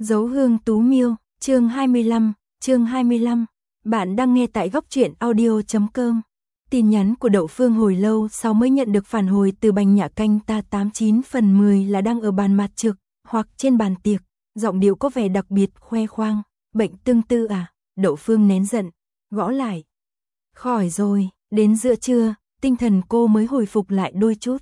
Dấu hương Tú Miêu, chương 25. Bạn đang nghe tại góc truyện audio.com. Tin nhắn của Đậu Phương hồi lâu sau mới nhận được phản hồi từ Bành Nhã Canh ta 89/10 là đang ở bàn mặt trực, hoặc trên bàn tiệc, giọng điệu có vẻ đặc biệt khoe khoang. Bệnh tương tư à? Đậu Phương nén giận, gõ lại. Khỏi rồi, đến giữa trưa, tinh thần cô mới hồi phục lại đôi chút.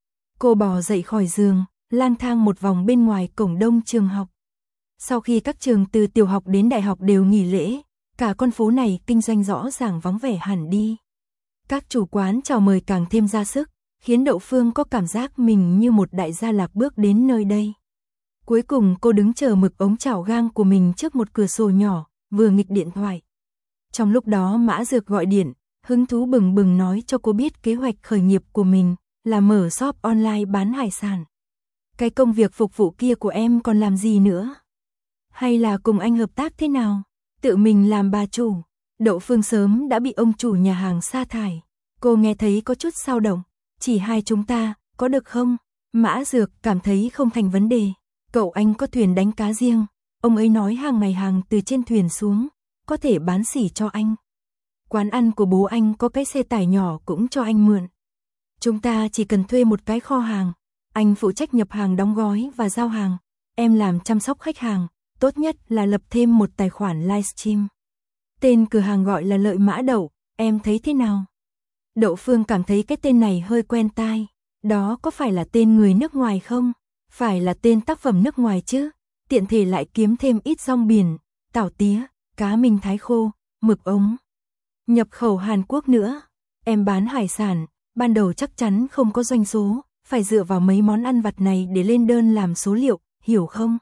Cô bò dậy khỏi giường, lang thang một vòng bên ngoài cổng đông trường học. Sau khi các trường từ tiểu học đến đại học đều nghỉ lễ, cả con phố này kinh doanh rõ ràng vắng vẻ hẳn đi. Các chủ quán chào mời càng thêm ra sức, khiến Đậu Phương có cảm giác mình như một đại gia lạc bước đến nơi đây. Cuối cùng cô đứng chờ mực ống chảo gang của mình trước một cửa sổ nhỏ, vừa nghịch điện thoại. Trong lúc đó Mã Dược gọi điện, hứng thú bừng bừng nói cho cô biết kế hoạch khởi nghiệp của mình là mở shop online bán hải sản. Cái công việc phục vụ kia của em còn làm gì nữa? Hay là cùng anh hợp tác thế nào? Tự mình làm bà chủ. Đậu Phương sớm đã bị ông chủ nhà hàng sa thải. Cô nghe thấy có chút dao động. Chỉ hai chúng ta, có được không? Mã Dược cảm thấy không thành vấn đề. Cậu anh có thuyền đánh cá riêng. Ông ấy nói hàng ngày hàng từ trên thuyền xuống, có thể bán xỉ cho anh. Quán ăn của bố anh có cái xe tải nhỏ cũng cho anh mượn. Chúng ta chỉ cần thuê một cái kho hàng. Anh phụ trách nhập hàng đóng gói và giao hàng. Em làm chăm sóc khách hàng. Tốt nhất là lập thêm một tài khoản livestream. Tên cửa hàng gọi là Lợi Mã Đậu, em thấy thế nào? Đậu Phương cảm thấy cái tên này hơi quen tai. Đó có phải là tên người nước ngoài không? Phải là tên tác phẩm nước ngoài chứ? Tiện thể lại kiếm thêm ít rong biển, tảo tía, cá minh thái khô, mực ống. Nhập khẩu Hàn Quốc nữa. Em bán hải sản, ban đầu chắc chắn không có doanh số, phải dựa vào mấy món ăn vặt này để lên đơn làm số liệu, hiểu không?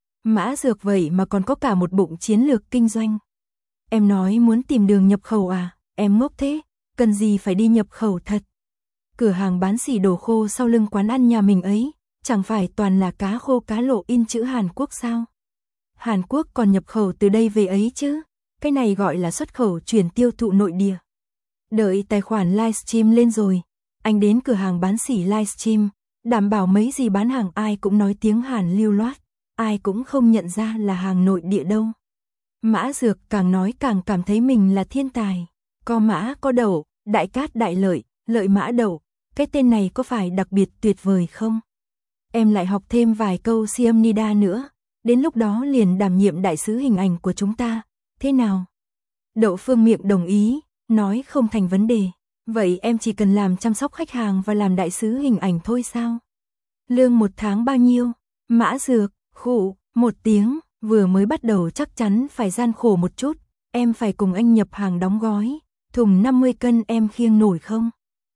Mã Dược vậy mà còn có cả một bụng chiến lược kinh doanh. Em nói muốn tìm đường nhập khẩu à? Em ngốc thế, cần gì phải đi nhập khẩu thật? Cửa hàng bán xỉ đồ khô sau lưng quán ăn nhà mình ấy, chẳng phải toàn là cá khô cá lộ in chữ Hàn Quốc sao? Hàn Quốc còn nhập khẩu từ đây về ấy chứ? Cái này gọi là xuất khẩu chuyển tiêu thụ nội địa. Đợi tài khoản livestream lên rồi, anh đến cửa hàng bán xỉ livestream, đảm bảo mấy gì bán hàng ai cũng nói tiếng Hàn lưu loát. Ai cũng không nhận ra là hàng nội địa đâu. Mã Dược càng nói càng cảm thấy mình là thiên tài. Có mã có đậu, đại cát đại lợi, Lợi Mã Đậu. Cái tên này có phải đặc biệt tuyệt vời không? Em lại học thêm vài câu Siam Nida nữa. Đến lúc đó liền đảm nhiệm đại sứ hình ảnh của chúng ta. Thế nào? Đậu Phương miệng đồng ý, nói không thành vấn đề. Vậy em chỉ cần làm chăm sóc khách hàng và làm đại sứ hình ảnh thôi sao? Lương một tháng bao nhiêu? Mã Dược khụ, một tiếng, vừa mới bắt đầu chắc chắn phải gian khổ một chút, em phải cùng anh nhập hàng đóng gói, thùng 50 cân em khiêng nổi không?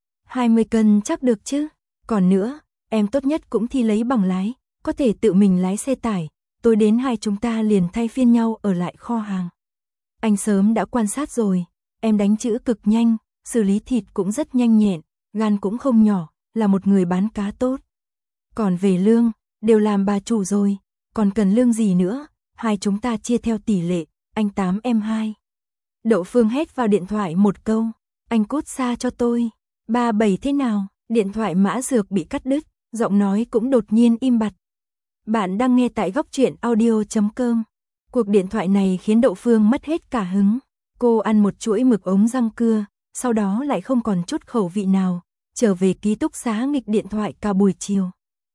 20 cân chắc được chứ, còn nữa, em tốt nhất cũng thi lấy bằng lái, có thể tự mình lái xe tải, tối đến hai chúng ta liền thay phiên nhau ở lại kho hàng. Anh sớm đã quan sát rồi, em đánh chữ cực nhanh, xử lý thịt cũng rất nhanh nhẹn, gan cũng không nhỏ, là một người bán cá tốt. Còn về lương, đều làm bà chủ rồi. Còn cần lương gì nữa, hai chúng ta chia theo tỷ lệ, anh 8 em 2. Đậu Phương hét vào điện thoại một câu, anh cút xa cho tôi, 37 thế nào, điện thoại Mã Dược bị cắt đứt, giọng nói cũng đột nhiên im bặt. Bạn đang nghe tại góc truyện audio.com. Cuộc điện thoại này khiến Đậu Phương mất hết cả hứng, cô ăn một chuỗi mực ống rang cưa, sau đó lại không còn chút khẩu vị nào, trở về ký túc xá nghịch điện thoại cả buổi chiều.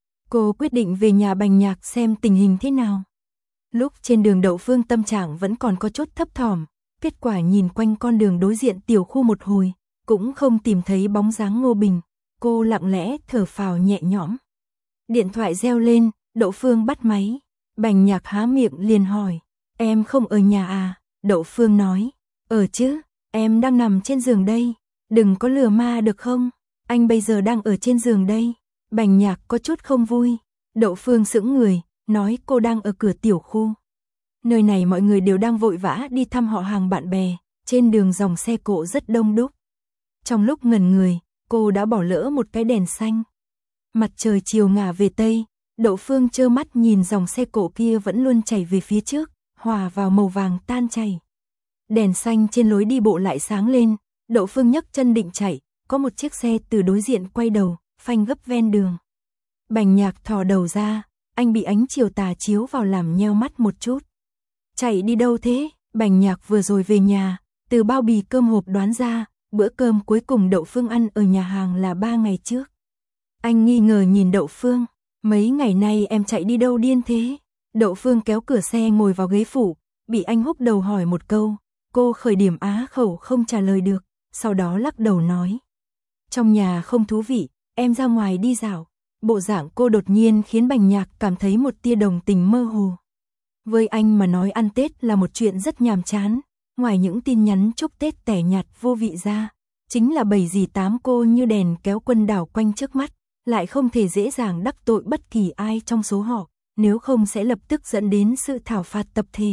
Cô quyết định về nhà Bành Nhạc xem tình hình thế nào. Lúc trên đường Đậu Phương tâm trạng vẫn còn có chút thấp thỏm, kết quả nhìn quanh con đường đối diện tiểu khu một hồi, cũng không tìm thấy bóng dáng Ngô Bình, cô lặng lẽ thở phào nhẹ nhõm. Điện thoại reo lên, Đậu Phương bắt máy, Bành Nhạc há miệng liền hỏi, em không ở nhà à? Đậu Phương nói, ở chứ, em đang nằm trên giường đây, đừng có lừa ma được không, anh bây giờ đang ở trên giường đây. Bành Nhạc có chút không vui, Đậu Phương sững người, nói cô đang ở cửa tiểu khu. Nơi này mọi người đều đang vội vã đi thăm họ hàng bạn bè, trên đường dòng xe cộ rất đông đúc. Trong lúc ngẩn người, cô đã bỏ lỡ một cái đèn xanh. Mặt trời chiều ngả về Tây, Đậu Phương trơ mắt nhìn dòng xe cộ kia vẫn luôn chảy về phía trước, hòa vào màu vàng tan chảy. Đèn xanh trên lối đi bộ lại sáng lên, Đậu Phương nhấc chân định chạy, có một chiếc xe từ đối diện quay đầu, phanh gấp ven đường. Bành Nhạc thò đầu ra, anh bị ánh chiều tà chiếu vào làm nheo mắt một chút. Chạy đi đâu thế? Bành Nhạc vừa rồi về nhà, từ bao bì cơm hộp đoán ra, bữa cơm cuối cùng Đậu Phương ăn ở nhà hàng là 3 ngày trước. Anh nghi ngờ nhìn Đậu Phương, mấy ngày nay em chạy đi đâu điên thế? Đậu Phương kéo cửa xe ngồi vào ghế phụ, bị anh húc đầu hỏi một câu, cô khởi điểm á khẩu không trả lời được, sau đó lắc đầu nói. Trong nhà không thú vị, em ra ngoài đi dạo. Bộ dạng cô đột nhiên khiến Bành Nhạc cảm thấy một tia đồng tình mơ hồ. Với anh mà nói ăn Tết là một chuyện rất nhàm chán, ngoài những tin nhắn chúc Tết tẻ nhạt vô vị ra, chính là 7 dì 8 cô như đèn kéo quân đảo quanh trước mắt, lại không thể dễ dàng đắc tội bất kỳ ai trong số họ, nếu không sẽ lập tức dẫn đến sự thảo phạt tập thể.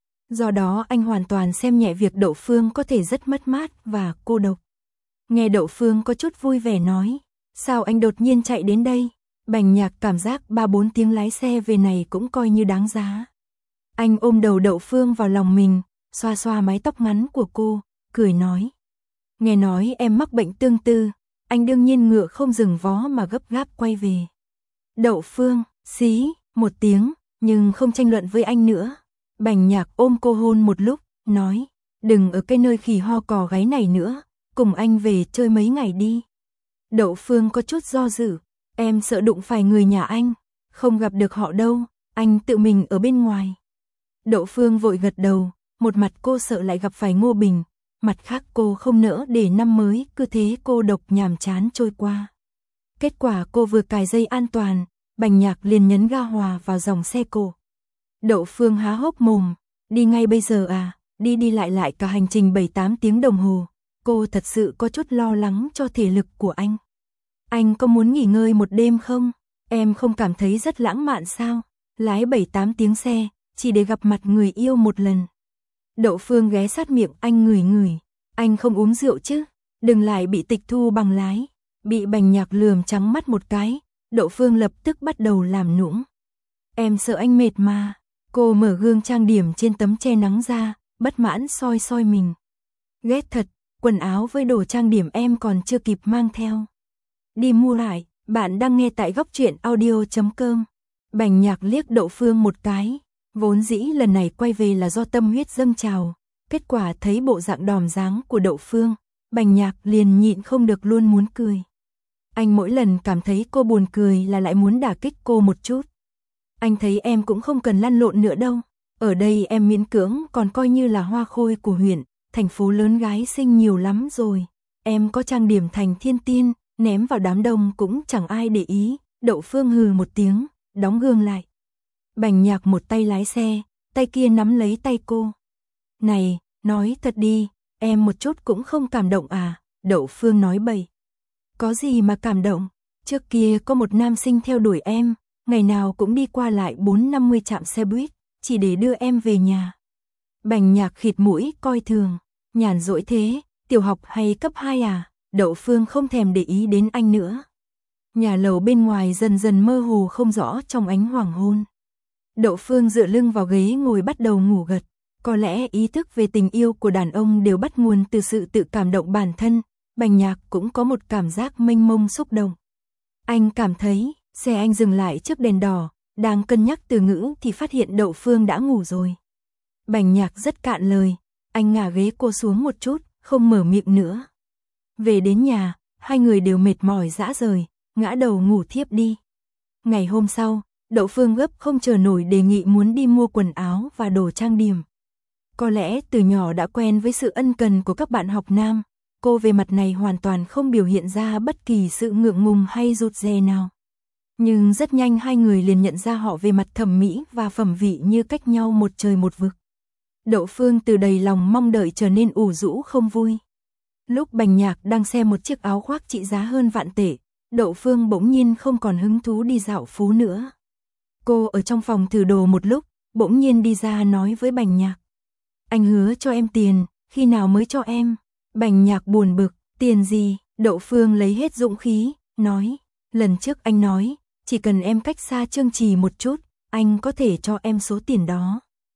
Do đó anh hoàn toàn xem nhẹ việc Đậu Phương có thể rất mất mát và cô độc. Nghe Đậu Phương có chút vui vẻ nói, sao anh đột nhiên chạy đến đây? Bành Nhạc cảm giác 3-4 tiếng lái xe về này cũng coi như đáng giá. Anh ôm đầu Đậu Phương vào lòng mình, xoa xoa mái tóc ngắn của cô, cười nói. Nghe nói em mắc bệnh tương tư, anh đương nhiên ngựa không dừng vó mà gấp gáp quay về. Đậu Phương, xí, một tiếng, nhưng không tranh luận với anh nữa. Bành Nhạc ôm cô hôn một lúc, nói, đừng ở cái nơi khỉ ho cò gáy này nữa, cùng anh về chơi mấy ngày đi. Đậu Phương có chút do dự, em sợ đụng phải người nhà anh, không gặp được họ đâu, anh tự mình ở bên ngoài. Đậu Phương vội gật đầu, một mặt cô sợ lại gặp phải Ngô Bình, mặt khác cô không nỡ để năm mới cứ thế cô độc nhàm chán trôi qua. Kết quả cô vừa cài dây an toàn, Bành Nhạc liền nhấn ga hòa vào dòng xe cổ. Đậu Phương há hốc mồm, đi ngay bây giờ à? Đi đi lại cả hành trình 7-8 tiếng đồng hồ, cô thật sự có chút lo lắng cho thể lực của anh. Anh có muốn nghỉ ngơi một đêm không? Em không cảm thấy rất lãng mạn sao? Lái 7-8 tiếng xe, chỉ để gặp mặt người yêu một lần. Đậu Phương ghé sát miệng anh ngửi ngửi, anh không uống rượu chứ? Đừng lại bị tịch thu bằng lái. Bị Bành Nhạc lườm trắng mắt một cái, Đậu Phương lập tức bắt đầu làm nũng. Em sợ anh mệt mà. Cô mở gương trang điểm trên tấm che nắng ra, bất mãn soi soi mình. Ghét thật, quần áo với đồ trang điểm em còn chưa kịp mang theo. Đi mua lại, bạn đang nghe tại góc truyện audio.com. Bành Nhạc liếc Đậu Phương một cái, vốn dĩ lần này quay về là do tâm huyết dâng trào, kết quả thấy bộ dạng đòm dáng của Đậu Phương, Bành Nhạc liền nhịn không được luôn muốn cười. Anh mỗi lần cảm thấy cô buồn cười là lại muốn đả kích cô một chút. Anh thấy em cũng không cần lăn lộn nữa đâu, ở đây em miễn cưỡng còn coi như là hoa khôi của huyện, thành phố lớn gái xinh nhiều lắm rồi. Em có trang điểm thành thiên tiên, ném vào đám đông cũng chẳng ai để ý. Đậu Phương hừ một tiếng, đóng gương lại. Bành Nhạc một tay lái xe, tay kia nắm lấy tay cô. Này, nói thật đi, em một chút cũng không cảm động à? Đậu Phương nói bậy. Có gì mà cảm động, trước kia có một nam sinh theo đuổi em, ngày nào cũng đi qua lại 40-50 trạm xe buýt, chỉ để đưa em về nhà. Bành Nhạc khịt mũi coi thường, nhàn rỗi thế, tiểu học hay cấp 2 à? Đậu Phương không thèm để ý đến anh nữa. Nhà lầu bên ngoài dần dần mơ hồ không rõ trong ánh hoàng hôn. Đậu Phương dựa lưng vào ghế ngồi bắt đầu ngủ gật. Có lẽ ý thức về tình yêu của đàn ông đều bắt nguồn từ sự tự cảm động bản thân. Bành Nhạc cũng có một cảm giác mênh mông xúc động. Anh cảm thấy, xe anh dừng lại trước đèn đỏ, đang cân nhắc từ ngữ thì phát hiện Đậu Phương đã ngủ rồi. Bành Nhạc rất cạn lời, anh ngả ghế cô xuống một chút, không mở miệng nữa. Về đến nhà, hai người đều mệt mỏi rã rời, ngã đầu ngủ thiếp đi. Ngày hôm sau, Đậu Phương gấp không chờ nổi đề nghị muốn đi mua quần áo và đồ trang điểm. Có lẽ từ nhỏ đã quen với sự ân cần của các bạn học nam, cô về mặt này hoàn toàn không biểu hiện ra bất kỳ sự ngượng ngùng hay rụt rè nào. Nhưng rất nhanh hai người liền nhận ra họ về mặt thẩm mỹ và phẩm vị như cách nhau một trời một vực. Đậu Phương từ đầy lòng mong đợi trở nên ủ rũ không vui. Lúc Bành Nhạc đang xem một chiếc áo khoác trị giá hơn vạn tệ, Đậu Phương bỗng nhiên không còn hứng thú đi dạo phố nữa. Cô ở trong phòng thử đồ một lúc, bỗng nhiên đi ra nói với Bành Nhạc. Anh hứa cho em tiền, khi nào mới cho em? Bành Nhạc buồn bực, tiền gì? Đậu Phương lấy hết dũng khí, nói. Lần trước anh nói, chỉ cần em cách xa Trương Trì một chút, anh có thể cho em số tiền đó.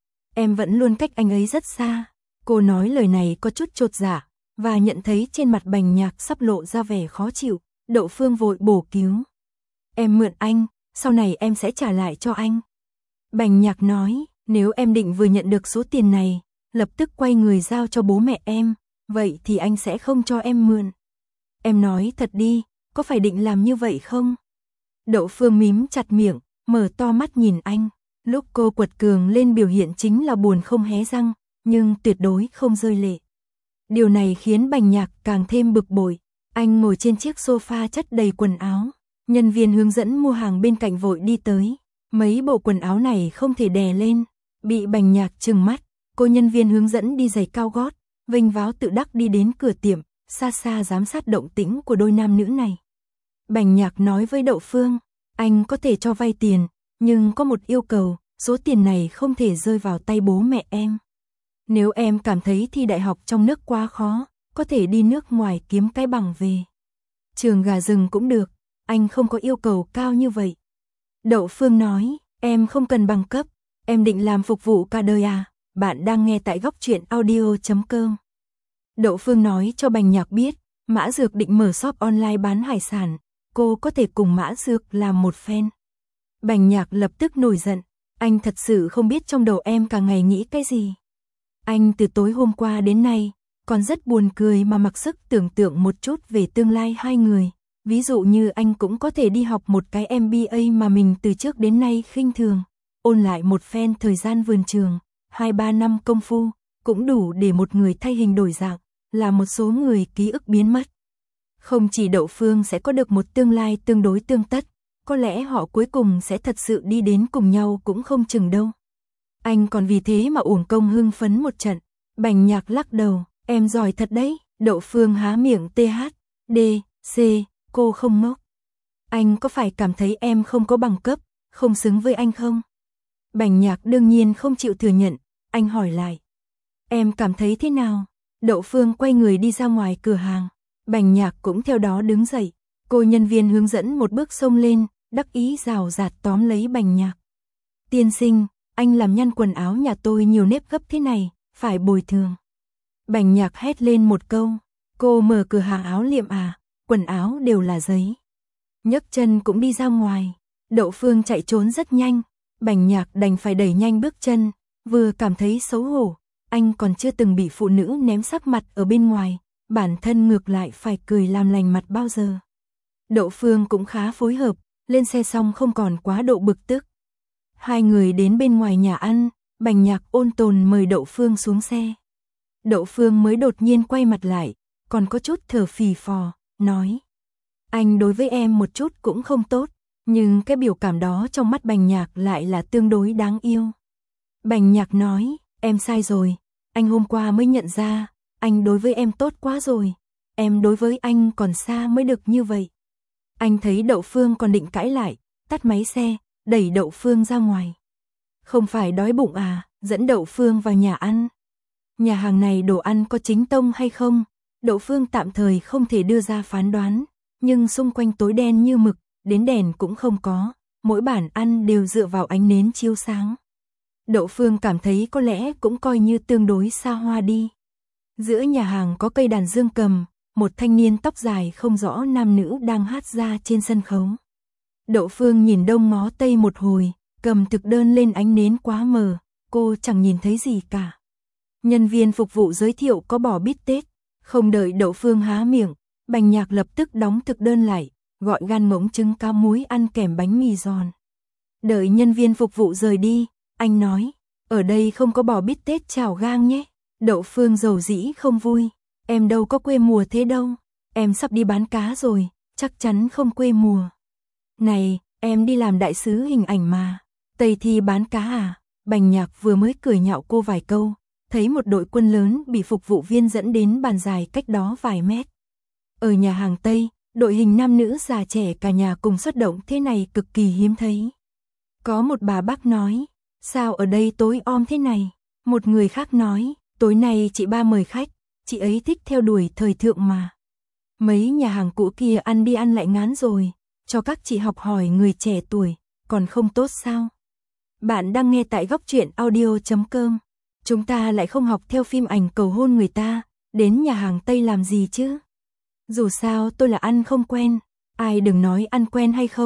Em vẫn luôn cách anh ấy rất xa. Cô nói lời này có chút chột dạ, và nhận thấy trên mặt Bành Nhạc sắp lộ ra vẻ khó chịu. Đậu Phương vội bổ cứu. Em mượn anh, sau này em sẽ trả lại cho anh. Bành Nhạc nói, nếu em định vừa nhận được số tiền này, lập tức quay người giao cho bố mẹ em, vậy thì anh sẽ không cho em mượn. Em nói thật đi, có phải định làm như vậy không? Đậu Phương mím chặt miệng, mở to mắt nhìn anh. Lúc cô quật cường lên biểu hiện chính là buồn không hé răng, nhưng tuyệt đối không rơi lệ. Điều này khiến Bành Nhạc càng thêm bực bội. Anh ngồi trên chiếc sofa chất đầy quần áo. Nhân viên hướng dẫn mua hàng bên cạnh vội đi tới. Mấy bộ quần áo này không thể đè lên. Bị Bành Nhạc trừng mắt, cô nhân viên hướng dẫn đi giày cao gót, vênh váo tự đắc đi đến cửa tiệm, xa xa giám sát động tĩnh của đôi nam nữ này. Bành Nhạc nói với Đậu Phương, anh có thể cho vay tiền, nhưng có một yêu cầu, số tiền này không thể rơi vào tay bố mẹ em. Nếu em cảm thấy thi đại học trong nước quá khó, có thể đi nước ngoài kiếm cái bằng về. Trường gà rừng cũng được, anh không có yêu cầu cao như vậy. Đậu Phương nói, em không cần bằng cấp, em định làm phục vụ cả đời à? Bạn đang nghe tại Góc Truyện Audio.com. Đậu Phương nói cho Bành Nhạc biết, Mã Dược định mở shop online bán hải sản, cô có thể cùng Mã Dược làm một phen. Bành Nhạc lập tức nổi giận, anh thật sự không biết trong đầu em cả ngày nghĩ cái gì. Anh từ tối hôm qua đến nay, còn rất buồn cười mà mặc sức tưởng tượng một chút về tương lai hai người. Ví dụ như anh cũng có thể đi học một cái MBA mà mình từ trước đến nay khinh thường, ôn lại một phen thời gian vườn trường, 2-3 năm công phu, cũng đủ để một người thay hình đổi dạng, là một số người ký ức biến mất. Không chỉ Đậu Phương sẽ có được một tương lai tương đối tương tất, có lẽ họ cuối cùng sẽ thật sự đi đến cùng nhau cũng không chừng đâu. Anh còn vì thế mà uổng công hưng phấn một trận. Bành Nhạc lắc đầu, em giỏi thật đấy. Đậu Phương há miệng THD, cô không ngốc. Anh có phải cảm thấy em không có bằng cấp, không xứng với anh không? Bành Nhạc đương nhiên không chịu thừa nhận, anh hỏi lại. Em cảm thấy thế nào? Đậu Phương quay người đi ra ngoài cửa hàng. Bành Nhạc cũng theo đó đứng dậy. Cô nhân viên hướng dẫn một bước xông lên, đắc ý rào rạt tóm lấy Bành Nhạc. Tiên sinh, anh làm nhăn quần áo nhà tôi nhiều nếp gấp thế này, phải bồi thường. Bành Nhạc hét lên một câu, cô mở cửa hàng áo liệm à, quần áo đều là giấy. Nhấc chân cũng đi ra ngoài. Đậu Phương chạy trốn rất nhanh, Bành Nhạc đành phải đẩy nhanh bước chân, vừa cảm thấy xấu hổ, anh còn chưa từng bị phụ nữ ném sắc mặt ở bên ngoài, bản thân ngược lại phải cười làm lành mặt bao giờ. Đậu Phương cũng khá phối hợp, lên xe xong không còn quá độ bực tức. Hai người đến bên ngoài nhà ăn, Bành Nhạc ôn tồn mời Đậu Phương xuống xe. Đậu Phương mới đột nhiên quay mặt lại, còn có chút thở phì phò, nói. Anh đối với em một chút cũng không tốt, nhưng cái biểu cảm đó trong mắt Bành Nhạc lại là tương đối đáng yêu. Bành Nhạc nói, em sai rồi, anh hôm qua mới nhận ra, anh đối với em tốt quá rồi, em đối với anh còn xa mới được như vậy. Anh thấy Đậu Phương còn định cãi lại, tắt máy xe, đẩy Đậu Phương ra ngoài. Không phải đói bụng à, dẫn Đậu Phương vào nhà ăn. Nhà hàng này đồ ăn có chính tông hay không? Đậu Phương tạm thời không thể đưa ra phán đoán, nhưng xung quanh tối đen như mực, đến đèn cũng không có, mỗi bàn ăn đều dựa vào ánh nến chiếu sáng. Đậu Phương cảm thấy có lẽ cũng coi như tương đối xa hoa đi. Giữa nhà hàng có cây đàn dương cầm, một thanh niên tóc dài không rõ nam nữ đang hát ra trên sân khấu. Đậu Phương nhìn đông ngó tây một hồi, cầm thực đơn lên ánh nến quá mờ, cô chẳng nhìn thấy gì cả. Nhân viên phục vụ giới thiệu có bò bít tết, không đợi Đậu Phương há miệng, Bành Nhạc lập tức đóng thực đơn lại, gọi gan ngỗng trứng cá muối ăn kèm bánh mì giòn. Đợi nhân viên phục vụ rời đi, anh nói, ở đây không có bò bít tết chảo gang nhé. Đậu Phương dầu dĩ không vui, em đâu có quê mùa thế đâu, em sắp đi bán cá rồi, chắc chắn không quê mùa. Này, em đi làm đại sứ hình ảnh mà, Tây Thi bán cá à? Bành Nhạc vừa mới cười nhạo cô vài câu, thấy một đội quân lớn bị phục vụ viên dẫn đến bàn dài cách đó vài mét. Ở nhà hàng Tây, đội hình nam nữ già trẻ cả nhà cùng xuất động thế này cực kỳ hiếm thấy. Có một bà bác nói, sao ở đây tối om thế này? Một người khác nói, tối nay chị ba mời khách, chị ấy thích theo đuổi thời thượng mà. Mấy nhà hàng cũ kia ăn đi ăn lại ngán rồi, cho các chị học hỏi người trẻ tuổi, còn không tốt sao? Bạn đang nghe tại Góc Truyện Audio.com. Chúng ta lại không học theo phim ảnh cầu hôn người ta, đến nhà hàng Tây làm gì chứ? Dù sao tôi là ăn không quen, ai đừng nói ăn quen hay không,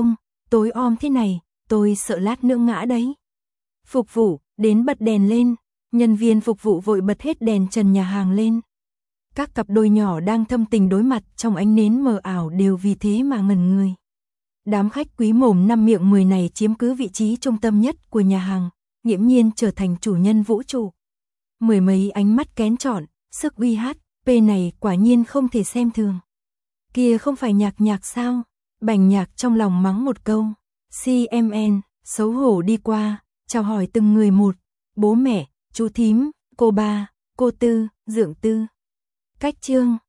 tối om thế này, tôi sợ lát nữa ngã đấy. Phục vụ, đến bật đèn lên, nhân viên phục vụ vội bật hết đèn trần nhà hàng lên. Các cặp đôi nhỏ đang thâm tình đối mặt trong ánh nến mờ ảo đều vì thế mà ngẩn người. Đám khách quý mồm năm miệng 10 này chiếm cứ vị trí trung tâm nhất của nhà hàng, nghiễm nhiên trở thành chủ nhân vũ trụ. Mười mấy ánh mắt kén chọn, sức uy hát, p này quả nhiên không thể xem thường. Kia không phải Nhạc sao? Bành Nhạc trong lòng mắng một câu. CMN, xấu hổ đi qua, chào hỏi từng người một. Bố mẹ, chú thím, cô ba, cô tư, dượng tư. Cách chương.